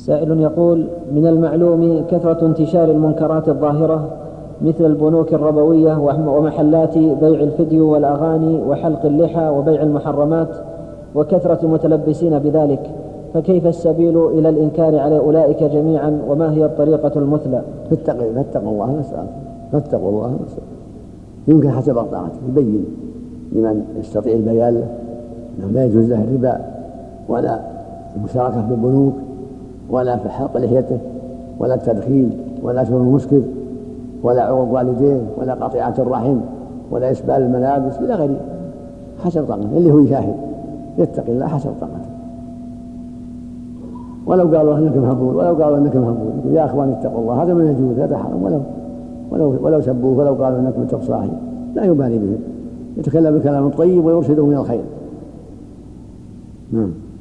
سائل يقول: من المعلوم كثرة انتشار المنكرات الظاهرة مثل البنوك الربوية ومحلات بيع الفيديو والأغاني وحلق اللحى وبيع المحرمات وكثرة المتلبسين بذلك، فكيف السبيل إلى الإنكار على أولئك جميعا، وما هي الطريقة المثلى؟ فاتقوا الله نسأل، فاتقوا الله نسأل. يمكن حسب طاعته يبين لمن يستطيع البيان له أنه لا يجوز له الربا ولا المشاركة في البنوك ولا في حلق لحيته ولا التدخين ولا شرب المسكر ولا عقوق والديه ولا قطيعة الرحم ولا إسبال الملابس إلى غيره، حسب طاقته. اللي هو يشاهد يتقي الله حسب طاقته. ولو قالوا انك مهبول يقول: يا اخوان اتقوا الله، هذا ما يجوز، هذا حرام. ولو سبوه ولو قالوا انك متق صاحي لا يبالي بهم، يتكلم بكلام طيب ويرشدهم الى الخير. نعم.